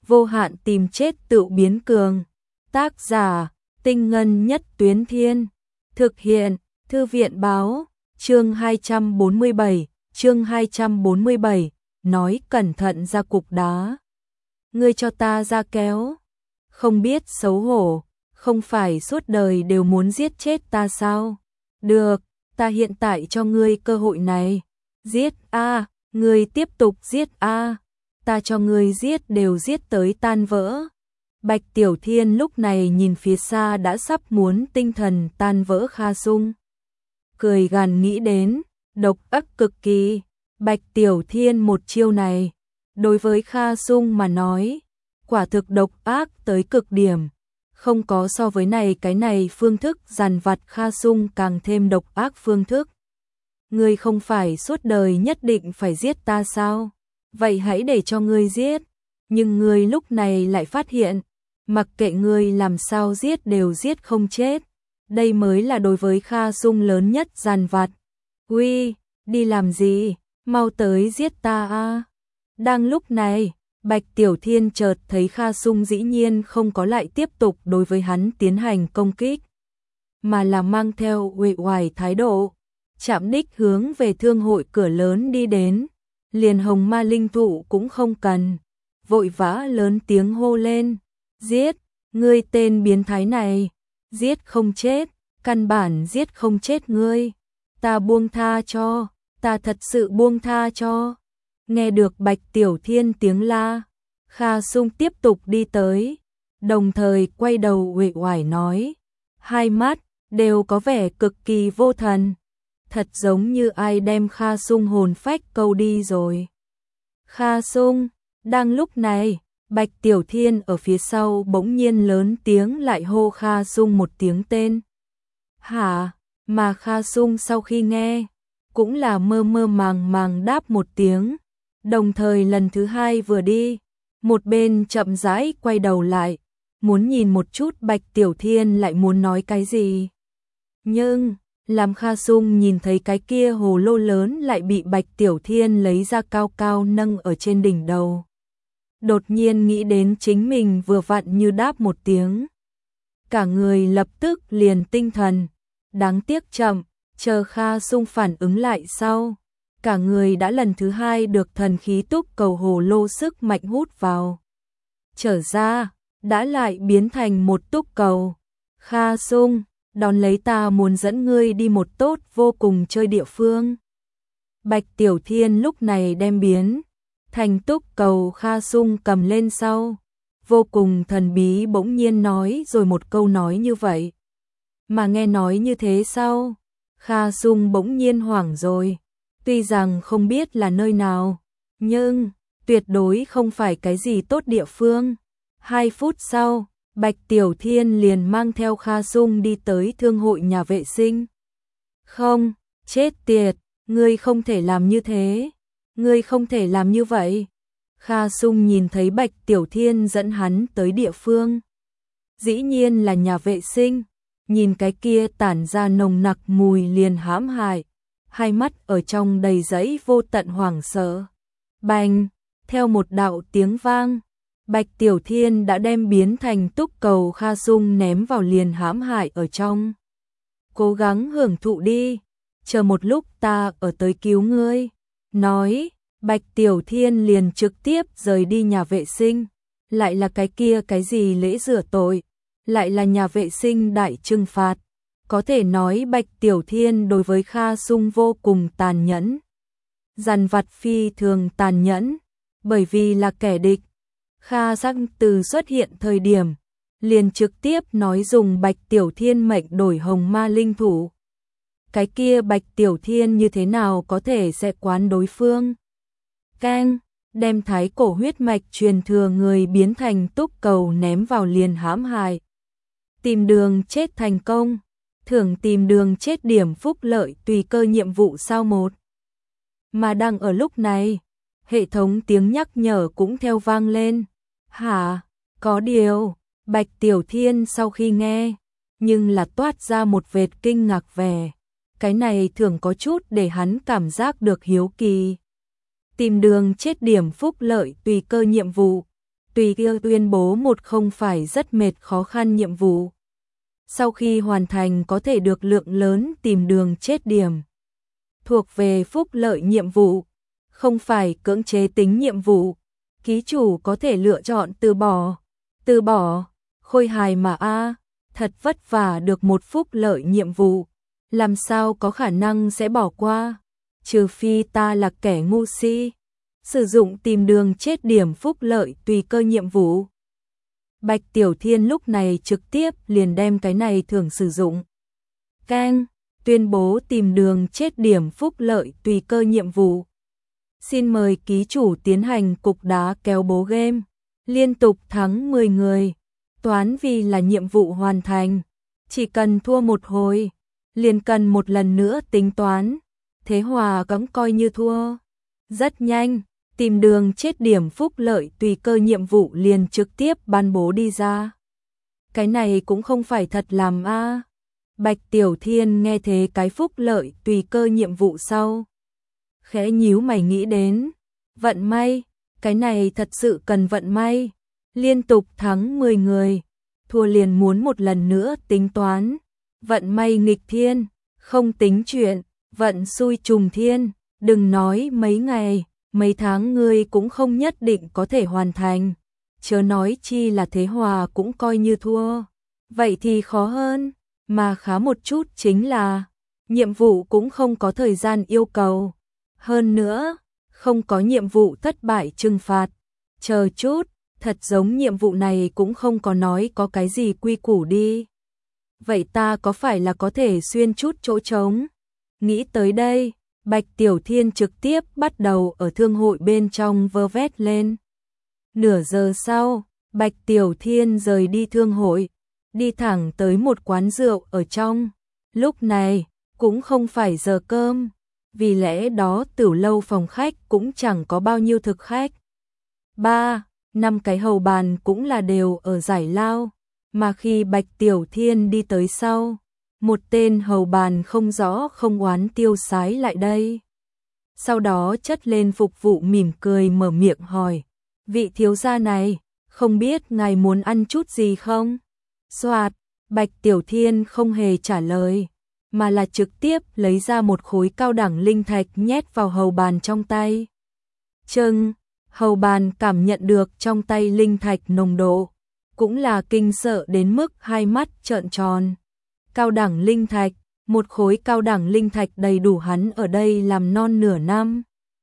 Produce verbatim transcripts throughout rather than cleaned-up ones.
vô hạn tìm chết tự biến cường. Tác giả, Tinh Ngân Nhất Tuyến Thiên. Thực hiện, Thư viện Báo. Chương hai trăm bốn mươi bảy, chương hai trăm bốn mươi bảy, nói cẩn thận ra cục đá. Ngươi cho ta ra kéo. Không biết xấu hổ, không phải suốt đời đều muốn giết chết ta sao? Được, ta hiện tại cho ngươi cơ hội này. Giết a, ngươi tiếp tục giết a. Ta cho ngươi giết đều giết tới tan vỡ. Bạch Tiểu Thiên lúc này nhìn phía xa đã sắp muốn tinh thần tan vỡ Kha Sung. Cười gằn nghĩ đến, độc ác cực kỳ. Bạch Tiểu Thiên một chiêu này, đối với Kha Sung mà nói, quả thực độc ác tới cực điểm. Không có so với này cái này phương thức dằn vặt Kha Sung càng thêm độc ác phương thức. Ngươi không phải suốt đời nhất định phải giết ta sao? Vậy hãy để cho ngươi giết. Nhưng ngươi lúc này lại phát hiện, mặc kệ ngươi làm sao giết đều giết không chết. Đây mới là đối với Kha Sung lớn nhất dằn vặt. Uy, đi làm gì? Mau tới giết ta a. Đang lúc này, Bạch Tiểu Thiên chợt thấy Kha Sung dĩ nhiên không có lại tiếp tục đối với hắn tiến hành công kích, mà là mang theo uể oải thái độ, chạm đích hướng về thương hội cửa lớn đi đến. Liền Hồng Ma Linh Thụ cũng không cần, vội vã lớn tiếng hô lên, giết, ngươi tên biến thái này, giết không chết, căn bản giết không chết ngươi, ta buông tha cho, ta thật sự buông tha cho. Nghe được Bạch Tiểu Thiên tiếng la, Kha Sung tiếp tục đi tới, đồng thời quay đầu uể oải nói, hai mắt đều có vẻ cực kỳ vô thần, thật giống như ai đem Kha Sung hồn phách câu đi rồi. Kha Sung, đang lúc này, Bạch Tiểu Thiên ở phía sau bỗng nhiên lớn tiếng lại hô Kha Sung một tiếng tên. Hả? Mà Kha Sung sau khi nghe, cũng là mơ mơ màng màng đáp một tiếng, đồng thời lần thứ hai vừa đi, một bên chậm rãi quay đầu lại, muốn nhìn một chút Bạch Tiểu Thiên lại muốn nói cái gì. Nhưng, làm Kha Sung nhìn thấy cái kia hồ lô lớn lại bị Bạch Tiểu Thiên lấy ra cao cao nâng ở trên đỉnh đầu. Đột nhiên nghĩ đến chính mình vừa vặn như đáp một tiếng. Cả người lập tức liền tinh thần, đáng tiếc chậm, chờ Kha Sung phản ứng lại sau. Cả người đã lần thứ hai được thần khí túc cầu hồ lô sức mạnh hút vào. Trở ra, đã lại biến thành một túc cầu. Kha Sung, đón lấy ta muốn dẫn ngươi đi một tốt vô cùng chơi địa phương. Bạch Tiểu Thiên lúc này đem biến thành túc cầu Kha Sung cầm lên sau, vô cùng thần bí bỗng nhiên nói rồi một câu nói như vậy. Mà nghe nói như thế sau, Kha Sung bỗng nhiên hoảng rồi, tuy rằng không biết là nơi nào, nhưng tuyệt đối không phải cái gì tốt địa phương. Hai phút sau, Bạch Tiểu Thiên liền mang theo Kha Sung đi tới thương hội nhà vệ sinh. Không, chết tiệt, ngươi không thể làm như thế, ngươi không thể làm như vậy. Kha Sung nhìn thấy Bạch Tiểu Thiên dẫn hắn tới địa phương, dĩ nhiên là nhà vệ sinh, nhìn cái kia tản ra nồng nặc mùi liền hãm hại, hai mắt ở trong đầy dẫy vô tận hoảng sợ. Bành, theo một đạo tiếng vang, Bạch Tiểu Thiên đã đem biến thành túc cầu Kha Sung ném vào liền hãm hại ở trong. Cố gắng hưởng thụ đi, chờ một lúc ta ở tới cứu ngươi. Nói, Bạch Tiểu Thiên liền trực tiếp rời đi nhà vệ sinh. Lại là cái kia cái gì lễ rửa tội, lại là nhà vệ sinh đại trừng phạt. Có thể nói Bạch Tiểu Thiên đối với Kha Sung vô cùng tàn nhẫn. Dằn vặt phi thường tàn nhẫn, bởi vì là kẻ địch. Kha Sung từ xuất hiện thời điểm, liền trực tiếp nói dùng Bạch Tiểu Thiên mệnh đổi Hồng Ma Linh Thủ. Cái kia Bạch Tiểu Thiên như thế nào có thể sẽ quán đối phương? Keng, đem thái cổ huyết mạch truyền thừa người biến thành túc cầu ném vào liền hãm hại. Tìm đường chết thành công, thưởng tìm đường chết điểm phúc lợi tùy cơ nhiệm vụ sao một. Mà đang ở lúc này, hệ thống tiếng nhắc nhở cũng theo vang lên. Hả, có điều, Bạch Tiểu Thiên sau khi nghe, nhưng là toát ra một vệt kinh ngạc vẻ. Cái này thường có chút để hắn cảm giác được hiếu kỳ. Tìm đường chết điểm phúc lợi tùy cơ nhiệm vụ. tùy kia tuyên bố một không phải rất mệt khó khăn nhiệm vụ. Sau khi hoàn thành có thể được lượng lớn tìm đường chết điểm. Thuộc về phúc lợi nhiệm vụ, không phải cưỡng chế tính nhiệm vụ. Ký chủ có thể lựa chọn từ bỏ. Từ bỏ, khôi hài mà a, thật vất vả được một phúc lợi nhiệm vụ, làm sao có khả năng sẽ bỏ qua, trừ phi ta là kẻ ngu si. Sử dụng tìm đường chết điểm phúc lợi tùy cơ nhiệm vụ. Bạch Tiểu Thiên lúc này trực tiếp liền đem cái này thưởng sử dụng. Keng, tuyên bố tìm đường chết điểm phúc lợi tùy cơ nhiệm vụ. Xin mời ký chủ tiến hành cục đá kéo bố game, liên tục thắng mười người. Toán vì là nhiệm vụ hoàn thành, chỉ cần thua một hồi, liền cần một lần nữa tính toán, thế hòa cũng coi như thua. Rất nhanh, tìm đường chết điểm phúc lợi tùy cơ nhiệm vụ liền trực tiếp ban bố đi ra. Cái này cũng không phải thật làm a. Bạch Tiểu Thiên nghe thế cái phúc lợi tùy cơ nhiệm vụ sau, khẽ nhíu mày nghĩ đến, vận may, cái này thật sự cần vận may, liên tục thắng mười người, thua liền muốn một lần nữa tính toán, vận may nghịch thiên, không tính chuyện, vận xui trùng thiên, đừng nói mấy ngày, mấy tháng ngươi cũng không nhất định có thể hoàn thành, chớ nói chi là thế hòa cũng coi như thua, vậy thì khó hơn, mà khá một chút chính là, nhiệm vụ cũng không có thời gian yêu cầu. Hơn nữa, không có nhiệm vụ thất bại trừng phạt. Chờ chút, thật giống nhiệm vụ này cũng không có nói có cái gì quy củ đi. Vậy ta có phải là có thể xuyên chút chỗ trống? Nghĩ tới đây, Bạch Tiểu Thiên trực tiếp bắt đầu ở thương hội bên trong vơ vét lên. Nửa giờ sau, Bạch Tiểu Thiên rời đi thương hội, đi thẳng tới một quán rượu ở trong. Lúc này, cũng không phải giờ cơm. Vì lẽ đó tiểu lâu phòng khách cũng chẳng có bao nhiêu thực khách. Ba, năm cái hầu bàn cũng là đều ở giải lao, mà khi Bạch Tiểu Thiên đi tới sau, một tên hầu bàn không rõ không oán tiêu sái lại đây. Sau đó chất lên phục vụ mỉm cười mở miệng hỏi, vị thiếu gia này, không biết ngài muốn ăn chút gì không? Soạt, Bạch Tiểu Thiên không hề trả lời, mà là trực tiếp lấy ra một khối cao đẳng linh thạch nhét vào hầu bàn trong tay. Chưng, hầu bàn cảm nhận được trong tay linh thạch nồng độ, cũng là kinh sợ đến mức hai mắt trợn tròn. Cao đẳng linh thạch, một khối cao đẳng linh thạch đầy đủ hắn ở đây làm non nửa năm.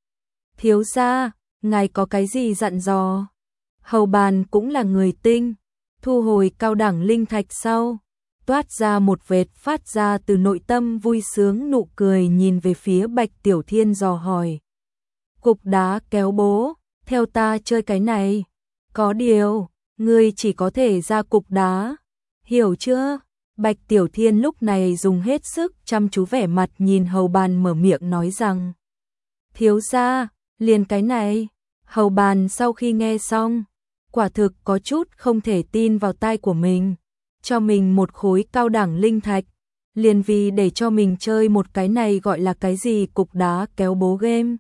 Thiếu gia, ngài có cái gì dặn dò? Hầu bàn cũng là người tinh, thu hồi cao đẳng linh thạch sau, toát ra một vệt phát ra từ nội tâm vui sướng nụ cười nhìn về phía Bạch Tiểu Thiên dò hỏi. Cục đá kéo bố, theo ta chơi cái này. Có điều, ngươi chỉ có thể ra cục đá. Hiểu chưa? Bạch Tiểu Thiên lúc này dùng hết sức chăm chú vẻ mặt nhìn hầu bàn mở miệng nói rằng. Thiếu gia, liền cái này. Hầu bàn sau khi nghe xong, quả thực có chút không thể tin vào tai của mình. Cho mình một khối cao đẳng linh thạch, liền vì để cho mình chơi một cái này gọi là cái gì cục đá kéo bố game.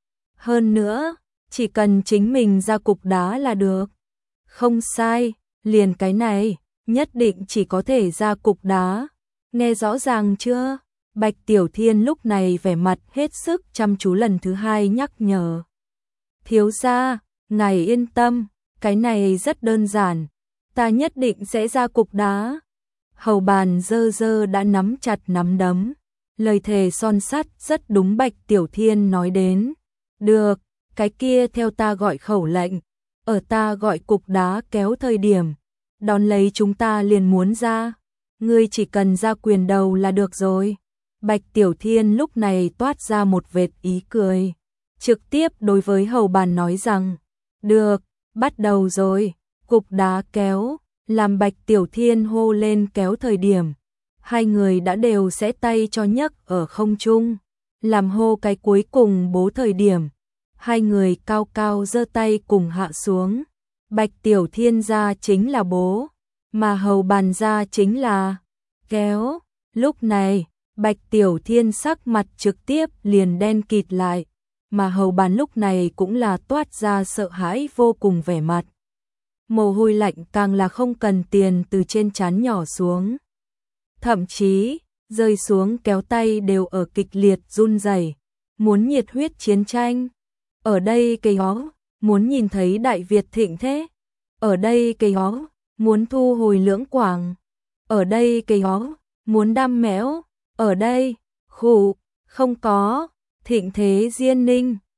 Hơn nữa, chỉ cần chính mình ra cục đá là được. Không sai, liền cái này, nhất định chỉ có thể ra cục đá. Nghe rõ ràng chưa? Bạch Tiểu Thiên lúc này vẻ mặt hết sức chăm chú lần thứ hai nhắc nhở. Thiếu gia, ngài yên tâm, cái này rất đơn giản. Ta nhất định sẽ ra cục đá. Hầu bàn dơ dơ đã nắm chặt nắm đấm. Lời thề son sắt rất đúng Bạch Tiểu Thiên nói đến. Được, cái kia theo ta gọi khẩu lệnh. Ở ta gọi cục đá kéo thời điểm. Đón lấy chúng ta liền muốn ra. Ngươi chỉ cần ra quyền đầu là được rồi. Bạch Tiểu Thiên lúc này toát ra một vệt ý cười. Trực tiếp đối với hầu bàn nói rằng. Được, bắt đầu rồi. Cục đá kéo, làm Bạch Tiểu Thiên hô lên kéo thời điểm, hai người đã đều sẽ tay cho nhấc ở không trung, làm hô cái cuối cùng bố thời điểm, hai người cao cao giơ tay cùng hạ xuống, Bạch Tiểu Thiên ra chính là bố, mà hầu bàn ra chính là kéo. Lúc này, Bạch Tiểu Thiên sắc mặt trực tiếp liền đen kịt lại, mà hầu bàn lúc này cũng là toát ra sợ hãi vô cùng vẻ mặt. mồ hôi lạnh càng là không cần tiền từ trên trán nhỏ xuống. Thậm chí, rơi xuống kéo tay đều ở kịch liệt run rẩy, muốn nhiệt huyết chiến tranh. Ở đây cây hó, muốn nhìn thấy Đại Việt thịnh thế. Ở đây cây hó, muốn thu hồi Lưỡng Quảng. Ở đây cây hó, muốn đam mẽo. Ở đây, khụ, không có, thịnh thế Diên Ninh.